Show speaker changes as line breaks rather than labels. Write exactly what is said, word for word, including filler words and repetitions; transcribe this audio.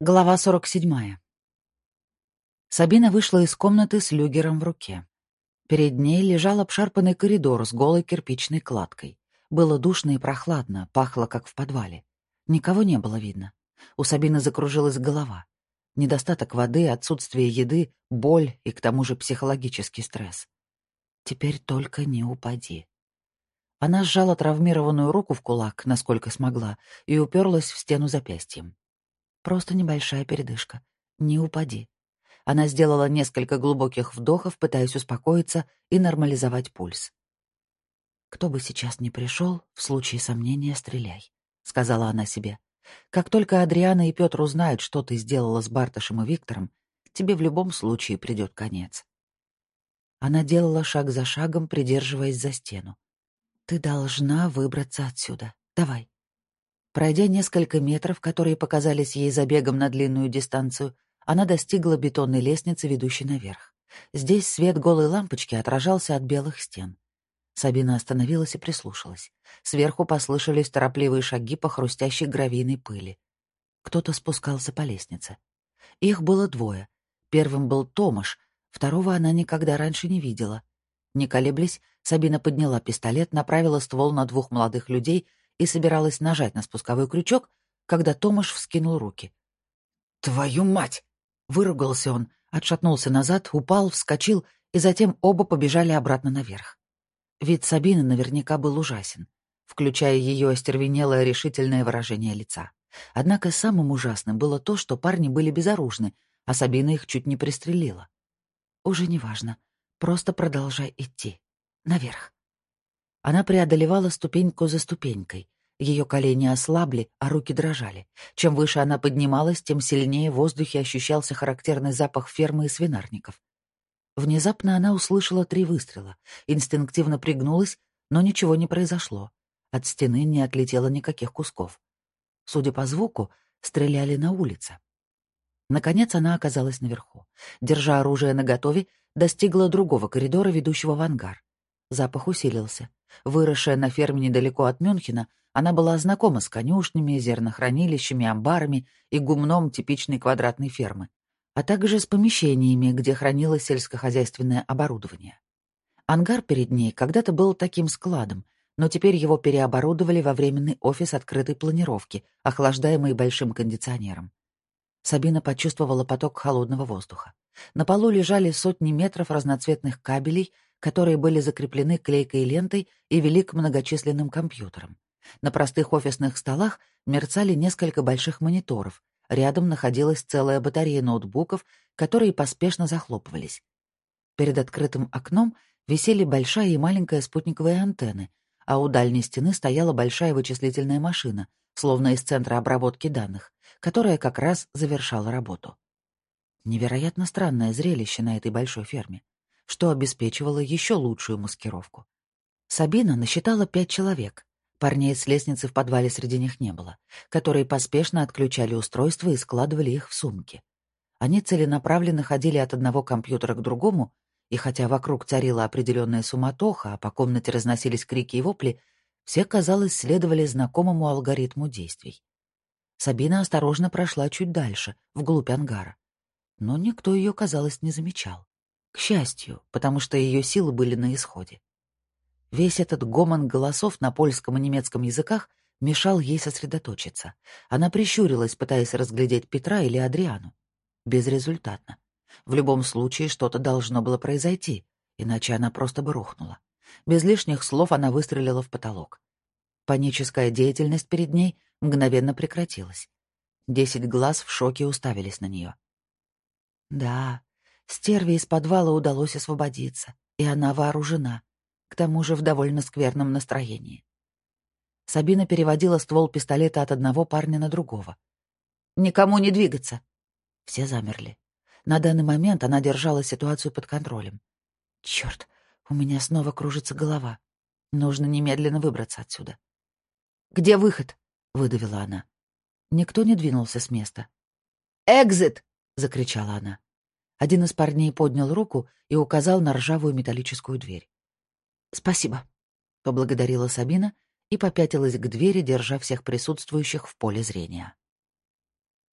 Глава сорок седьмая. Сабина вышла из комнаты с люгером в руке. Перед ней лежал обшарпанный коридор с голой кирпичной кладкой. Было душно и прохладно, пахло, как в подвале. Никого не было видно. У Сабины закружилась голова. Недостаток воды, отсутствие еды, боль и, к тому же, психологический стресс. Теперь только не упади. Она сжала травмированную руку в кулак, насколько смогла, и уперлась в стену запястьем. Просто небольшая передышка. Не упади. Она сделала несколько глубоких вдохов, пытаясь успокоиться и нормализовать пульс. «Кто бы сейчас ни пришел, в случае сомнения стреляй», — сказала она себе. «Как только Адриана и Петр узнают, что ты сделала с Барташем и Виктором, тебе в любом случае придет конец». Она делала шаг за шагом, придерживаясь за стену. «Ты должна выбраться отсюда. Давай». Пройдя несколько метров, которые показались ей забегом на длинную дистанцию, она достигла бетонной лестницы, ведущей наверх. Здесь свет голой лампочки отражался от белых стен. Сабина остановилась и прислушалась. Сверху послышались торопливые шаги по хрустящей гравийной пыли. Кто-то спускался по лестнице. Их было двое. Первым был Томаш, второго она никогда раньше не видела. Не колеблясь, Сабина подняла пистолет, направила ствол на двух молодых людей и собиралась нажать на спусковой крючок, когда Томаш вскинул руки. «Твою мать!» — выругался он, отшатнулся назад, упал, вскочил, и затем оба побежали обратно наверх. Вид Сабины наверняка был ужасен, включая ее остервенелое решительное выражение лица. Однако самым ужасным было то, что парни были безоружны, а Сабина их чуть не пристрелила. Уже неважно, просто продолжай идти. Наверх. Она преодолевала ступеньку за ступенькой. Ее колени ослабли, а руки дрожали. Чем выше она поднималась, тем сильнее в воздухе ощущался характерный запах фермы и свинарников. Внезапно она услышала три выстрела, инстинктивно пригнулась, но ничего не произошло. От стены не отлетело никаких кусков. Судя по звуку, стреляли на улице. Наконец она оказалась наверху. Держа оружие наготове, достигла другого коридора, ведущего в ангар. Запах усилился. Выросшая на ферме недалеко от Мюнхена, она была знакома с конюшнями, зернохранилищами, амбарами и гумном типичной квадратной фермы, а также с помещениями, где хранилось сельскохозяйственное оборудование. Ангар перед ней когда-то был таким складом, но теперь его переоборудовали во временный офис открытой планировки, охлаждаемый большим кондиционером. Сабина почувствовала поток холодного воздуха. На полу лежали сотни метров разноцветных кабелей, которые были закреплены клейкой лентой и вели к многочисленным компьютерам. На простых офисных столах мерцали несколько больших мониторов. Рядом находилась целая батарея ноутбуков, которые поспешно захлопывались. Перед открытым окном висели большая и маленькая спутниковые антенны, а у дальней стены стояла большая вычислительная машина, словно из центра обработки данных, которая как раз завершала работу. Невероятно странное зрелище на этой большой ферме, что обеспечивало еще лучшую маскировку. Сабина насчитала пять человек. Парней с лестницы в подвале среди них не было, которые поспешно отключали устройства и складывали их в сумки. Они целенаправленно ходили от одного компьютера к другому, и хотя вокруг царила определенная суматоха, а по комнате разносились крики и вопли, все, казалось, следовали знакомому алгоритму действий. Сабина осторожно прошла чуть дальше, вглубь ангара. Но никто ее, казалось, не замечал. К счастью, потому что ее силы были на исходе. Весь этот гомон голосов на польском и немецком языках мешал ей сосредоточиться. Она прищурилась, пытаясь разглядеть Петра или Адриану. Безрезультатно. В любом случае что-то должно было произойти, иначе она просто бы рухнула. Без лишних слов она выстрелила в потолок. Паническая деятельность перед ней мгновенно прекратилась. Десять глаз в шоке уставились на нее. Да, стерве из подвала удалось освободиться, и она вооружена, к тому же в довольно скверном настроении. Сабина переводила ствол пистолета от одного парня на другого. «Никому не двигаться!» Все замерли. На данный момент она держала ситуацию под контролем. «Черт, у меня снова кружится голова. Нужно немедленно выбраться отсюда». «Где выход?» — выдавила она. Никто не двинулся с места. «Экзит!» — закричала она. Один из парней поднял руку и указал на ржавую металлическую дверь. «Спасибо», — поблагодарила Сабина и попятилась к двери, держа всех присутствующих в поле зрения.